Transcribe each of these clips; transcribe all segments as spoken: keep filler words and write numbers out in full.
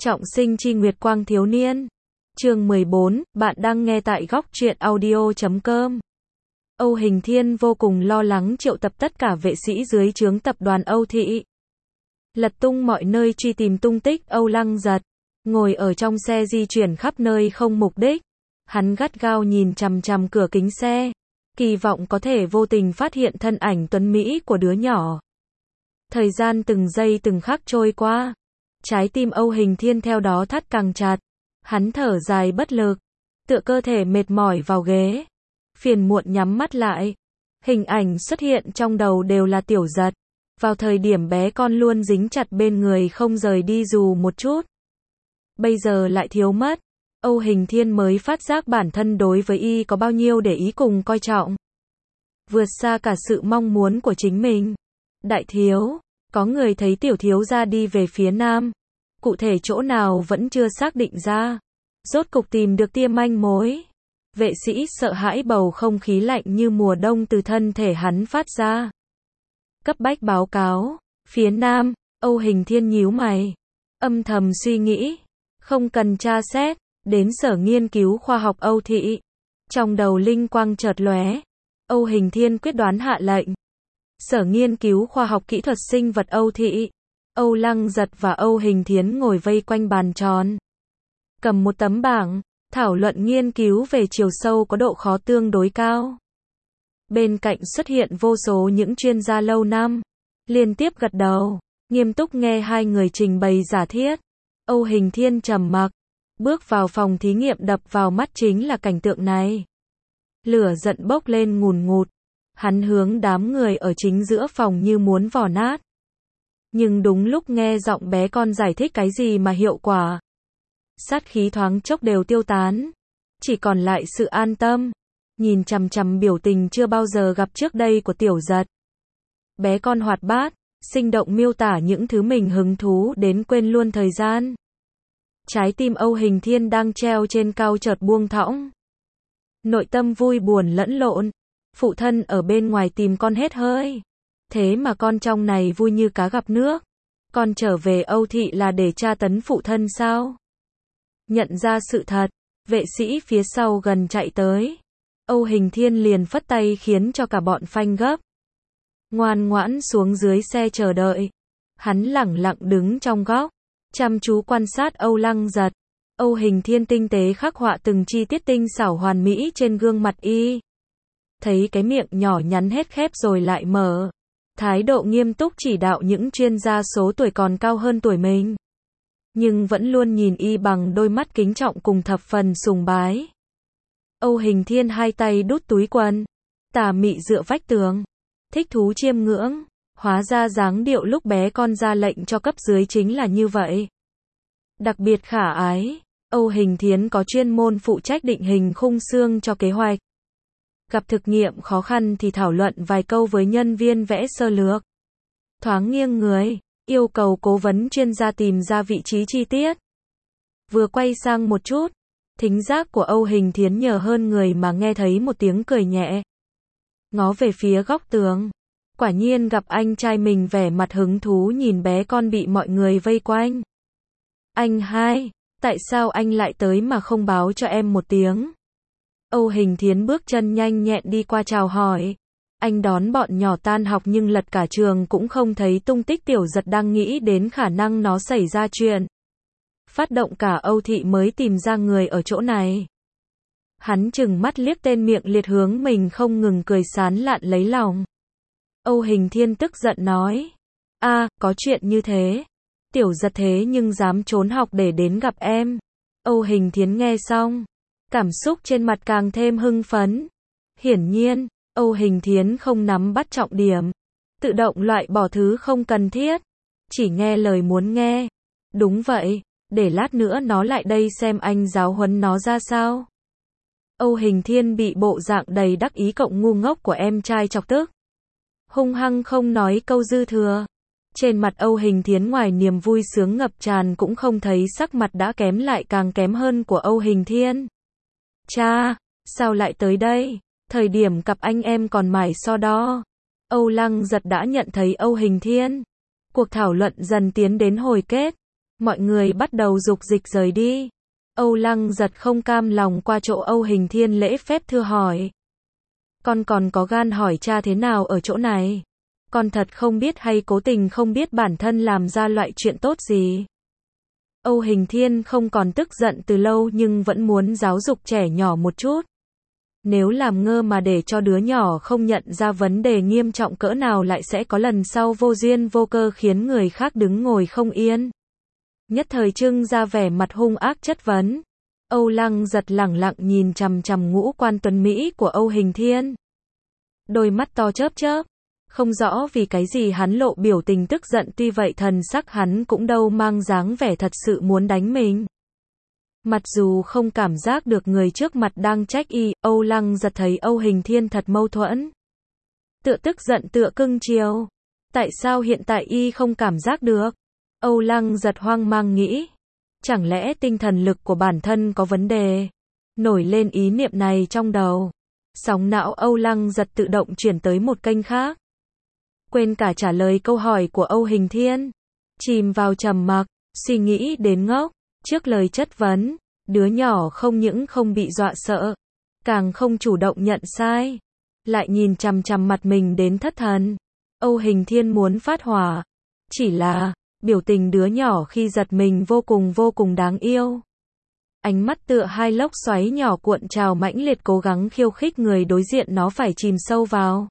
Trọng sinh chi Nguyệt Quang thiếu niên. Chương mười bốn, bạn đang nghe tại góc truyện audio chấm com. Âu Hình Thiên vô cùng lo lắng triệu tập tất cả vệ sĩ dưới trướng tập đoàn Âu Thị. Lật tung mọi nơi truy tìm tung tích Âu Lăng Giật. Ngồi ở trong xe di chuyển khắp nơi không mục đích. Hắn gắt gao nhìn chằm chằm cửa kính xe. Kỳ vọng có thể vô tình phát hiện thân ảnh tuấn Mỹ của đứa nhỏ. Thời gian từng giây từng khắc trôi qua. Trái tim Âu Hình Thiên theo đó thắt càng chặt. Hắn thở dài bất lực. Tựa cơ thể mệt mỏi vào ghế. Phiền muộn nhắm mắt lại. Hình ảnh xuất hiện trong đầu đều là Tiểu Giật. Vào thời điểm bé con luôn dính chặt bên người không rời đi dù một chút. Bây giờ lại thiếu mất. Âu Hình Thiên mới phát giác bản thân đối với y có bao nhiêu để ý cùng coi trọng. Vượt xa cả sự mong muốn của chính mình. Đại thiếu, có người thấy tiểu thiếu gia đi về phía nam. Cụ thể chỗ nào vẫn chưa xác định ra. Rốt cục tìm được tia manh mối. Vệ sĩ sợ hãi bầu không khí lạnh như mùa đông từ thân thể hắn phát ra. Cấp bách báo cáo. Phía nam, Âu Hình Thiên nhíu mày. Âm thầm suy nghĩ. Không cần tra xét. Đến sở nghiên cứu khoa học Âu Thị. Trong đầu linh quang chợt lóe. Âu Hình Thiên quyết đoán hạ lệnh. Sở nghiên cứu khoa học kỹ thuật sinh vật Âu Thị. Âu Lăng Giật và Âu Hình Thiên ngồi vây quanh bàn tròn. Cầm một tấm bảng, thảo luận nghiên cứu về chiều sâu có độ khó tương đối cao. Bên cạnh xuất hiện vô số những chuyên gia lâu năm. Liên tiếp gật đầu, nghiêm túc nghe hai người trình bày giả thiết. Âu Hình Thiên trầm mặc. Bước vào phòng thí nghiệm đập vào mắt chính là cảnh tượng này. Lửa giận bốc lên ngùn ngụt. Hắn hướng đám người ở chính giữa phòng như muốn vò nát. Nhưng đúng lúc nghe giọng bé con giải thích cái gì mà hiệu quả. Sát khí thoáng chốc đều tiêu tán. Chỉ còn lại sự an tâm. Nhìn chằm chằm biểu tình chưa bao giờ gặp trước đây của Tiểu Giật. Bé con hoạt bát, sinh động miêu tả những thứ mình hứng thú đến quên luôn thời gian. Trái tim Âu Hình Thiên đang treo trên cao chợt buông thõng. Nội tâm vui buồn lẫn lộn. Phụ thân ở bên ngoài tìm con hết hơi. Thế mà con trong này vui như cá gặp nước. Con trở về Âu Thị là để tra tấn phụ thân sao? Nhận ra sự thật, vệ sĩ phía sau gần chạy tới. Âu Hình Thiên liền phất tay khiến cho cả bọn phanh gấp. Ngoan ngoãn xuống dưới xe chờ đợi. Hắn lẳng lặng đứng trong góc. Chăm chú quan sát Âu Lăng Giật. Âu Hình Thiên tinh tế khắc họa từng chi tiết tinh xảo hoàn mỹ trên gương mặt y. Thấy cái miệng nhỏ nhắn hết khép rồi lại mở. Thái độ nghiêm túc chỉ đạo những chuyên gia số tuổi còn cao hơn tuổi mình. Nhưng vẫn luôn nhìn y bằng đôi mắt kính trọng cùng thập phần sùng bái. Âu Hình Thiên hai tay đút túi quần. Tà mị dựa vách tường. Thích thú chiêm ngưỡng. Hóa ra dáng điệu lúc bé con ra lệnh cho cấp dưới chính là như vậy. Đặc biệt khả ái. Âu Hình Thiên có chuyên môn phụ trách định hình khung xương cho kế hoạch. Gặp thực nghiệm khó khăn thì thảo luận vài câu với nhân viên vẽ sơ lược. Thoáng nghiêng người, yêu cầu cố vấn chuyên gia tìm ra vị trí chi tiết. Vừa quay sang một chút, thính giác của Âu Hình Thiên nhờ hơn người mà nghe thấy một tiếng cười nhẹ. Ngó về phía góc tường. Quả nhiên gặp anh trai mình vẻ mặt hứng thú nhìn bé con bị mọi người vây quanh. Anh hai, tại sao anh lại tới mà không báo cho em một tiếng? Âu Hình Thiên bước chân nhanh nhẹn đi qua chào hỏi. Anh đón bọn nhỏ tan học nhưng lật cả trường cũng không thấy tung tích Tiểu Giật đang nghĩ đến khả năng nó xảy ra chuyện. Phát động cả Âu Thị mới tìm ra người ở chỗ này. Hắn chừng mắt liếc tên miệng liệt hướng mình không ngừng cười sán lạn lấy lòng. Âu Hình Thiên tức giận nói. A, có chuyện như thế. Tiểu Giật thế nhưng dám trốn học để đến gặp em. Âu Hình Thiên nghe xong. Cảm xúc trên mặt càng thêm hưng phấn. Hiển nhiên, Âu Hình Thiên không nắm bắt trọng điểm. Tự động loại bỏ thứ không cần thiết. Chỉ nghe lời muốn nghe. Đúng vậy, để lát nữa nó lại đây xem anh giáo huấn nó ra sao. Âu Hình Thiên bị bộ dạng đầy đắc ý cộng ngu ngốc của em trai chọc tức. Hung hăng không nói câu dư thừa. Trên mặt Âu Hình Thiên ngoài niềm vui sướng ngập tràn cũng không thấy sắc mặt đã kém lại càng kém hơn của Âu Hình Thiên. Cha, sao lại tới đây? Thời điểm cặp anh em còn mải so đo. Âu Lăng Giật đã nhận thấy Âu Hình Thiên. Cuộc thảo luận dần tiến đến hồi kết. Mọi người bắt đầu dục dịch rời đi. Âu Lăng Giật không cam lòng qua chỗ Âu Hình Thiên lễ phép thưa hỏi. Con còn có gan hỏi cha thế nào ở chỗ này? Con thật không biết hay cố tình không biết bản thân làm ra loại chuyện tốt gì? Âu Hình Thiên không còn tức giận từ lâu nhưng vẫn muốn giáo dục trẻ nhỏ một chút. Nếu làm ngơ mà để cho đứa nhỏ không nhận ra vấn đề nghiêm trọng cỡ nào lại sẽ có lần sau vô duyên vô cơ khiến người khác đứng ngồi không yên. Nhất thời trưng ra vẻ mặt hung ác chất vấn. Âu Lăng Giật lẳng lặng nhìn chằm chằm ngũ quan tuấn mỹ của Âu Hình Thiên. Đôi mắt to chớp chớp. Không rõ vì cái gì hắn lộ biểu tình tức giận, tuy vậy thần sắc hắn cũng đâu mang dáng vẻ thật sự muốn đánh mình. Mặc dù không cảm giác được người trước mặt đang trách y, Âu Lăng Giật thấy Âu Hình Thiên thật mâu thuẫn. Tựa tức giận tựa cưng chiều. Tại sao hiện tại y không cảm giác được? Âu Lăng Giật hoang mang nghĩ. Chẳng lẽ tinh thần lực của bản thân có vấn đề? Nổi lên ý niệm này trong đầu. Sóng não Âu Lăng Giật tự động chuyển tới một kênh khác. Quên cả trả lời câu hỏi của Âu Hình Thiên. Chìm vào trầm mặc, suy nghĩ đến ngốc. Trước lời chất vấn, đứa nhỏ không những không bị dọa sợ, càng không chủ động nhận sai. Lại nhìn chằm chằm mặt mình đến thất thần. Âu Hình Thiên muốn phát hỏa. Chỉ là, biểu tình đứa nhỏ khi giật mình vô cùng vô cùng đáng yêu. Ánh mắt tựa hai lốc xoáy nhỏ cuộn trào mãnh liệt cố gắng khiêu khích người đối diện nó phải chìm sâu vào.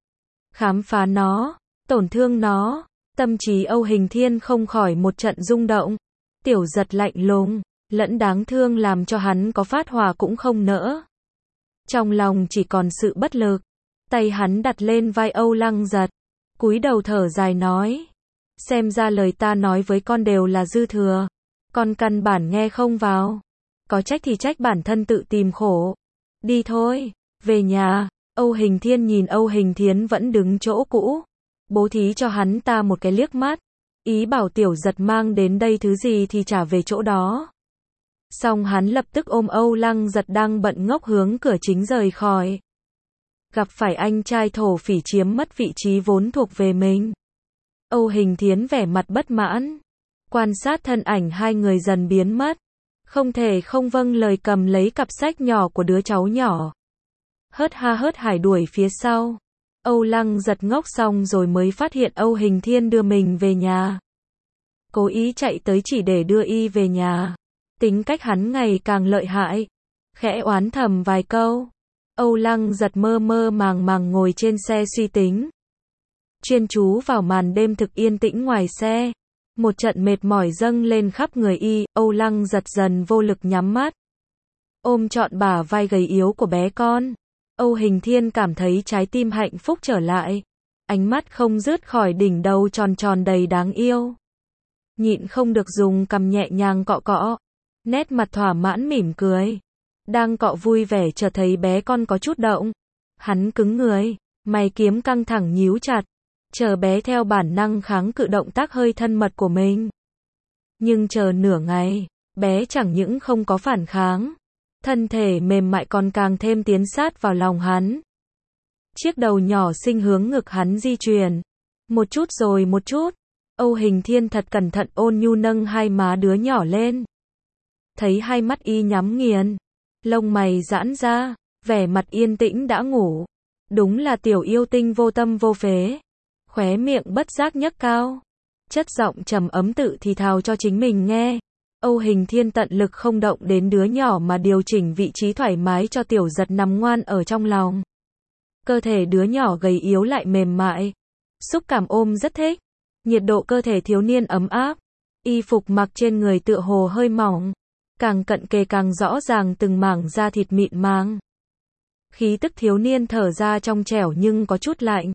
Khám phá nó, tổn thương nó, tâm trí Âu Hình Thiên không khỏi một trận rung động. Tiểu Giật lạnh lùng, lẫn đáng thương làm cho hắn có phát hỏa cũng không nỡ. Trong lòng chỉ còn sự bất lực. Tay hắn đặt lên vai Âu Lăng Giật, cúi đầu thở dài nói. Xem ra lời ta nói với con đều là dư thừa. Con căn bản nghe không vào. Có trách thì trách bản thân tự tìm khổ. Đi thôi, về nhà. Âu Hình Thiên nhìn Âu Hình Thiến vẫn đứng chỗ cũ. Bố thí cho hắn ta một cái liếc mắt. Ý bảo Tiểu Giật mang đến đây thứ gì thì trả về chỗ đó. Xong hắn lập tức ôm Âu Lăng Giật đang bận ngốc hướng cửa chính rời khỏi. Gặp phải anh trai thổ phỉ chiếm mất vị trí vốn thuộc về mình. Âu Hình Thiến vẻ mặt bất mãn. Quan sát thân ảnh hai người dần biến mất. Không thể không vâng lời cầm lấy cặp sách nhỏ của đứa cháu nhỏ. Hớt ha hớt hải đuổi phía sau. Âu Lăng Giật ngốc xong rồi mới phát hiện Âu Hình Thiên đưa mình về nhà. Cố ý chạy tới chỉ để đưa y về nhà. Tính cách hắn ngày càng lợi hại. Khẽ oán thầm vài câu. Âu Lăng Giật mơ mơ màng màng ngồi trên xe suy tính. Chuyên chú vào màn đêm thực yên tĩnh ngoài xe. Một trận mệt mỏi dâng lên khắp người y, Âu Lăng Giật dần vô lực nhắm mắt. Ôm trọn bả vai gầy yếu của bé con. Âu Hình Thiên cảm thấy trái tim hạnh phúc trở lại. Ánh mắt không dứt khỏi đỉnh đầu tròn tròn đầy đáng yêu. Nhịn không được dùng cằm nhẹ nhàng cọ cọ. Nét mặt thỏa mãn mỉm cười. Đang cọ vui vẻ chợt thấy bé con có chút động. Hắn cứng người, mày kiếm căng thẳng nhíu chặt. Chờ bé theo bản năng kháng cự động tác hơi thân mật của mình. Nhưng chờ nửa ngày, bé chẳng những không có phản kháng. Thân thể mềm mại còn càng thêm tiến sát vào lòng hắn. Chiếc đầu nhỏ xinh hướng ngực hắn di chuyển. Một chút rồi một chút. Âu Hình Thiên thật cẩn thận ôn nhu nâng hai má đứa nhỏ lên. Thấy hai mắt y nhắm nghiền. Lông mày giãn ra. Vẻ mặt yên tĩnh đã ngủ. Đúng là tiểu yêu tinh vô tâm vô phế. Khóe miệng bất giác nhấc cao. Chất giọng trầm ấm tự thì thào cho chính mình nghe. Âu Hình Thiên tận lực không động đến đứa nhỏ mà điều chỉnh vị trí thoải mái cho Tiểu Giật nằm ngoan ở trong lòng. Cơ thể đứa nhỏ gầy yếu lại mềm mại. Xúc cảm ôm rất thích. Nhiệt độ cơ thể thiếu niên ấm áp. Y phục mặc trên người tựa hồ hơi mỏng. Càng cận kề càng rõ ràng từng mảng da thịt mịn màng. Khí tức thiếu niên thở ra trong trẻo nhưng có chút lạnh.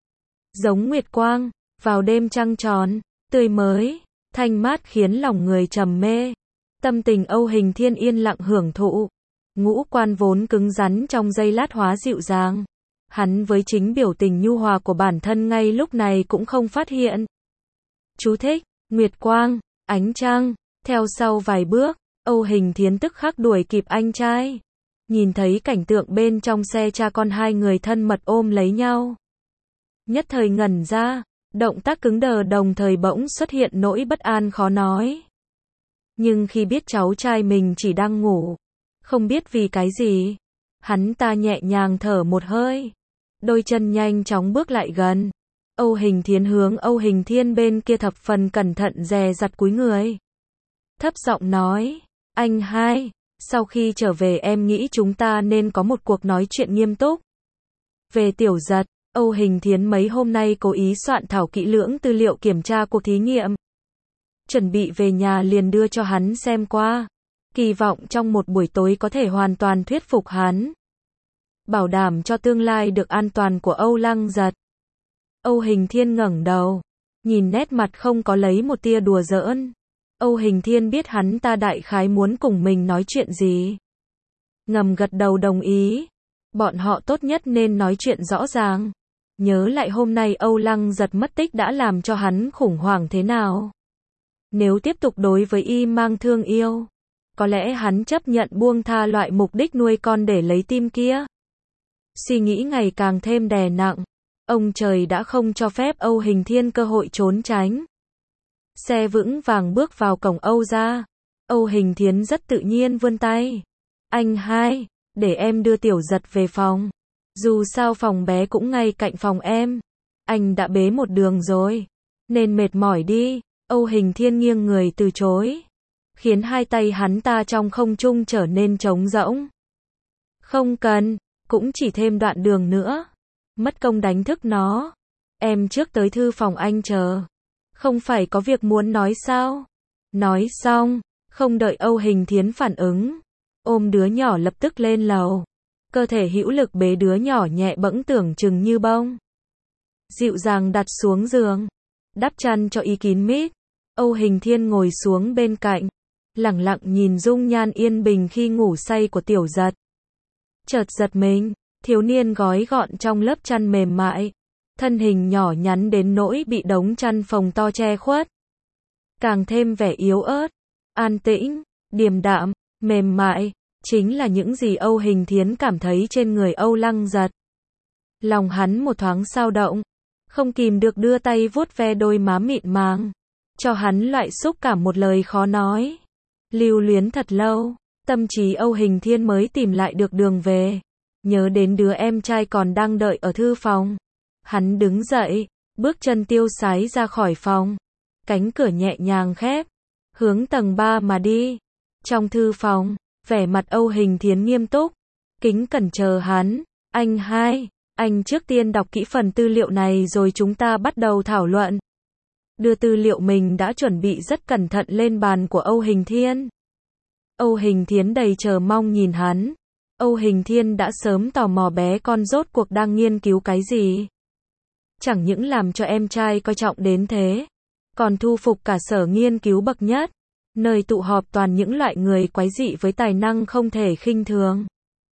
Giống nguyệt quang, vào đêm trăng tròn, tươi mới, thanh mát khiến lòng người trầm mê. Tâm tình Âu Hình Thiên yên lặng hưởng thụ. Ngũ quan vốn cứng rắn trong giây lát hóa dịu dàng. Hắn với chính biểu tình nhu hòa của bản thân ngay lúc này cũng không phát hiện. Chú thích, nguyệt quang, ánh trăng, theo sau vài bước, Âu Hình Thiên tức khắc đuổi kịp anh trai. Nhìn thấy cảnh tượng bên trong xe cha con hai người thân mật ôm lấy nhau. Nhất thời ngẩn ra, động tác cứng đờ đồng thời bỗng xuất hiện nỗi bất an khó nói. Nhưng khi biết cháu trai mình chỉ đang ngủ, không biết vì cái gì, hắn ta nhẹ nhàng thở một hơi, đôi chân nhanh chóng bước lại gần. Âu Hình Thiến hướng Âu Hình Thiên bên kia thập phần cẩn thận dè dặt cúi người. Thấp giọng nói, anh hai, sau khi trở về em nghĩ chúng ta nên có một cuộc nói chuyện nghiêm túc. Về Tiểu Giật, Âu Hình Thiến mấy hôm nay cố ý soạn thảo kỹ lưỡng tư liệu kiểm tra cuộc thí nghiệm. Chuẩn bị về nhà liền đưa cho hắn xem qua. Kỳ vọng trong một buổi tối có thể hoàn toàn thuyết phục hắn. Bảo đảm cho tương lai được an toàn của Âu Lăng Giật. Âu Hình Thiên ngẩng đầu, nhìn nét mặt không có lấy một tia đùa giỡn. Âu Hình Thiên biết hắn ta đại khái muốn cùng mình nói chuyện gì. Ngầm gật đầu đồng ý. Bọn họ tốt nhất nên nói chuyện rõ ràng. Nhớ lại hôm nay Âu Lăng Giật mất tích đã làm cho hắn khủng hoảng thế nào. Nếu tiếp tục đối với y mang thương yêu, có lẽ hắn chấp nhận buông tha loại mục đích nuôi con để lấy tim kia. Suy nghĩ ngày càng thêm đè nặng. Ông trời đã không cho phép Âu Hình Thiên cơ hội trốn tránh. Xe vững vàng bước vào cổng Âu gia. Âu Hình Thiến rất tự nhiên vươn tay. Anh hai, để em đưa Tiểu Giật về phòng. Dù sao phòng bé cũng ngay cạnh phòng em. Anh đã bế một đường rồi, nên mệt mỏi đi. Âu Hình Thiên nghiêng người từ chối, khiến hai tay hắn ta trong không trung trở nên trống rỗng. Không cần, cũng chỉ thêm đoạn đường nữa. Mất công đánh thức nó. Em trước tới thư phòng anh chờ. Không phải có việc muốn nói sao? Nói xong, không đợi Âu Hình Thiến phản ứng, ôm đứa nhỏ lập tức lên lầu. Cơ thể hữu lực bế đứa nhỏ nhẹ bẫng tưởng chừng như bông. Dịu dàng đặt xuống giường, đắp chăn cho y kín mít. Âu Hình Thiên ngồi xuống bên cạnh, lẳng lặng nhìn dung nhan yên bình khi ngủ say của Tiểu Giật. Chợt giật mình, thiếu niên gói gọn trong lớp chăn mềm mại, thân hình nhỏ nhắn đến nỗi bị đống chăn phồng to che khuất. Càng thêm vẻ yếu ớt, an tĩnh, điềm đạm, mềm mại, chính là những gì Âu Hình Thiến cảm thấy trên người Âu Lăng Giật. Lòng hắn một thoáng xao động, không kìm được đưa tay vuốt ve đôi má mịn màng, cho hắn loại xúc cảm một lời khó nói. Lưu luyến thật lâu, tâm trí Âu Hình Thiên mới tìm lại được đường về. Nhớ đến đứa em trai còn đang đợi ở thư phòng. Hắn đứng dậy, bước chân tiêu sái ra khỏi phòng. Cánh cửa nhẹ nhàng khép, hướng tầng ba mà đi. Trong thư phòng, vẻ mặt Âu Hình Thiến nghiêm túc, kính cẩn chờ hắn. Anh hai, anh trước tiên đọc kỹ phần tư liệu này rồi chúng ta bắt đầu thảo luận. Đưa tư liệu mình đã chuẩn bị rất cẩn thận lên bàn của Âu Hình Thiên. Âu Hình Thiến đầy chờ mong nhìn hắn. Âu Hình Thiên đã sớm tò mò bé con rốt cuộc đang nghiên cứu cái gì. Chẳng những làm cho em trai coi trọng đến thế, còn thu phục cả sở nghiên cứu bậc nhất, nơi tụ họp toàn những loại người quái dị với tài năng không thể khinh thường.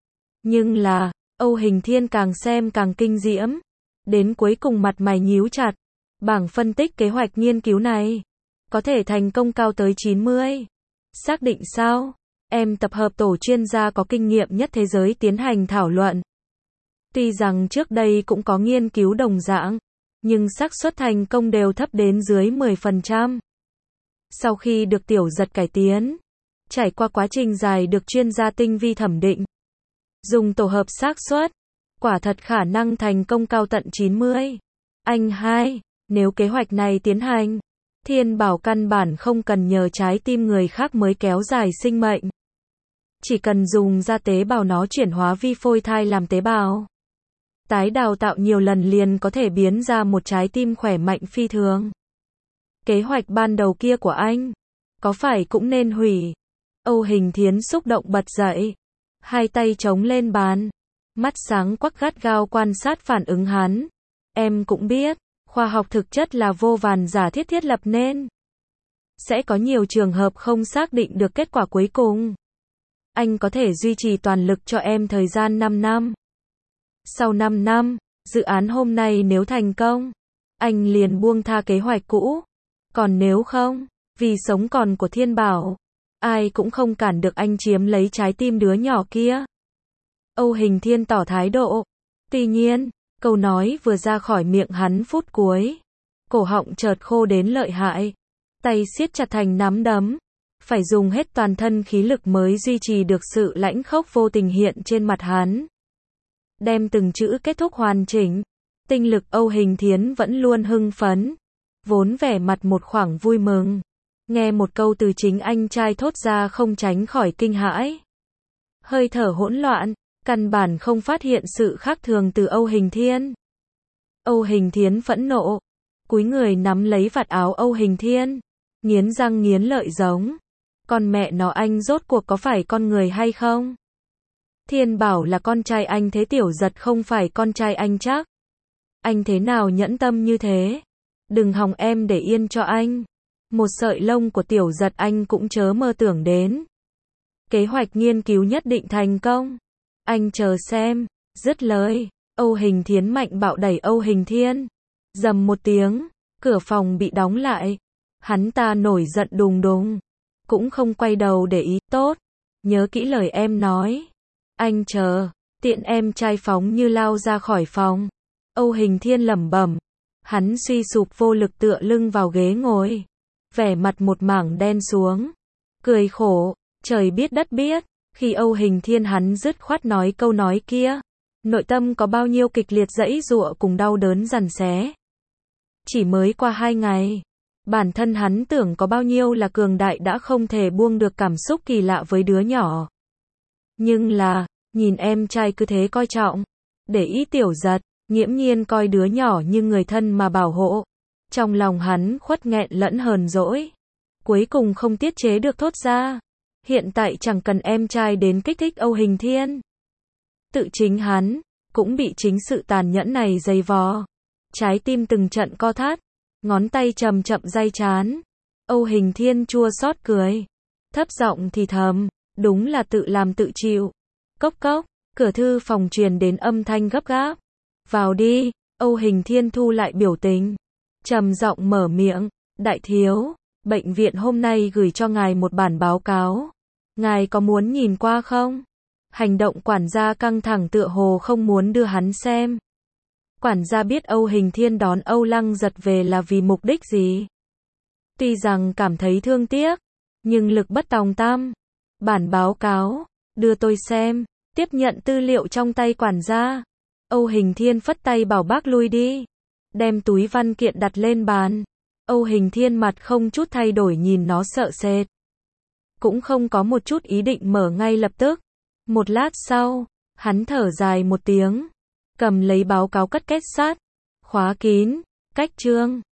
Nhưng là, Âu Hình Thiên càng xem càng kinh diễm. Đến cuối cùng mặt mày nhíu chặt. Bảng phân tích kế hoạch nghiên cứu này có thể thành công cao tới chín mươi. Xác định sao? Em tập hợp tổ chuyên gia có kinh nghiệm nhất thế giới tiến hành thảo luận. Tuy rằng trước đây cũng có nghiên cứu đồng dạng, nhưng xác suất thành công đều thấp đến dưới mười phần trăm. Sau khi được Tiểu Giật cải tiến, trải qua quá trình dài được chuyên gia tinh vi thẩm định, dùng tổ hợp xác suất, quả thật khả năng thành công cao tận chín mươi. Anh hai, nếu kế hoạch này tiến hành, Thiên Bảo căn bản không cần nhờ trái tim người khác mới kéo dài sinh mệnh. Chỉ cần dùng ra tế bào nó chuyển hóa vi phôi thai làm tế bào. Tái đào tạo nhiều lần liền có thể biến ra một trái tim khỏe mạnh phi thường. Kế hoạch ban đầu kia của anh, có phải cũng nên hủy? Âu Hình Thiến xúc động bật dậy, hai tay chống lên bàn, mắt sáng quắc gắt gao quan sát phản ứng hắn. Em cũng biết, khoa học thực chất là vô vàn giả thiết thiết lập nên. Sẽ có nhiều trường hợp không xác định được kết quả cuối cùng. Anh có thể duy trì toàn lực cho em thời gian năm năm. Sau năm năm, dự án hôm nay nếu thành công, anh liền buông tha kế hoạch cũ. Còn nếu không, vì sống còn của Thiên Bảo, ai cũng không cản được anh chiếm lấy trái tim đứa nhỏ kia. Âu Hình Thiên tỏ thái độ. Tuy nhiên, câu nói vừa ra khỏi miệng hắn phút cuối, cổ họng chợt khô đến lợi hại, tay siết chặt thành nắm đấm, phải dùng hết toàn thân khí lực mới duy trì được sự lãnh khốc vô tình hiện trên mặt hắn. Đem từng chữ kết thúc hoàn chỉnh, tinh lực Âu Hình Thiến vẫn luôn hưng phấn, vốn vẻ mặt một khoảng vui mừng. Nghe một câu từ chính anh trai thốt ra không tránh khỏi kinh hãi. Hơi thở hỗn loạn, căn bản không phát hiện sự khác thường từ Âu Hình Thiên. Âu Hình Thiến phẫn nộ, cúi người nắm lấy vạt áo Âu Hình Thiên, nghiến răng nghiến lợi giống. Con mẹ nó, anh rốt cuộc có phải con người hay không? Thiên bảo là con trai anh, thế Tiểu Giật không phải con trai anh chắc. Anh thế nào nhẫn tâm như thế? Đừng hòng em để yên cho anh. Một sợi lông của Tiểu Giật anh cũng chớ mơ tưởng đến. Kế hoạch nghiên cứu nhất định thành công. Anh chờ xem. Dứt lời, Âu Hình Thiến mạnh bạo đẩy Âu Hình Thiên. Rầm một tiếng, cửa phòng bị đóng lại. Hắn ta nổi giận đùng đùng, cũng không quay đầu để ý. Tốt, nhớ kỹ lời em nói. Anh chờ. Tiện em trai phóng như lao ra khỏi phòng. Âu Hình Thiên lẩm bẩm. Hắn suy sụp vô lực tựa lưng vào ghế ngồi, vẻ mặt một mảng đen xuống, cười khổ. Trời biết đất biết, khi Âu Hình Thiên hắn dứt khoát nói câu nói kia, nội tâm có bao nhiêu kịch liệt giãy giụa cùng đau đớn giằng xé. Chỉ mới qua hai ngày, bản thân hắn tưởng có bao nhiêu là cường đại đã không thể buông được cảm xúc kỳ lạ với đứa nhỏ. Nhưng là, nhìn em trai cứ thế coi trọng, để ý Tiểu Giật, nghiễm nhiên coi đứa nhỏ như người thân mà bảo hộ. Trong lòng hắn khuất nghẹn lẫn hờn dỗi, cuối cùng không tiết chế được thốt ra. Hiện tại chẳng cần em trai đến kích thích Âu Hình Thiên. Tự chính hắn, cũng bị chính sự tàn nhẫn này dày vò. Trái tim từng trận co thắt, ngón tay chậm chậm day chán. Âu Hình Thiên chua xót cười, thấp giọng thì thầm, đúng là tự làm tự chịu. Cốc cốc, cửa thư phòng truyền đến âm thanh gấp gáp. Vào đi. Âu Hình Thiên thu lại biểu tình, trầm giọng mở miệng. Đại thiếu, bệnh viện hôm nay gửi cho ngài một bản báo cáo. Ngài có muốn nhìn qua không? Hành động quản gia căng thẳng tựa hồ không muốn đưa hắn xem. Quản gia biết Âu Hình Thiên đón Âu Lăng Giật về là vì mục đích gì. Tuy rằng cảm thấy thương tiếc, nhưng lực bất tòng tâm. Bản báo cáo, đưa tôi xem. Tiếp nhận tư liệu trong tay quản gia, Âu Hình Thiên phất tay bảo bác lui đi. Đem túi văn kiện đặt lên bàn. Âu Hình Thiên mặt không chút thay đổi nhìn nó sợ sệt. Cũng không có một chút ý định mở ngay lập tức. Một lát sau, hắn thở dài một tiếng, cầm lấy báo cáo cất kết sắt, khóa kín, cách chương.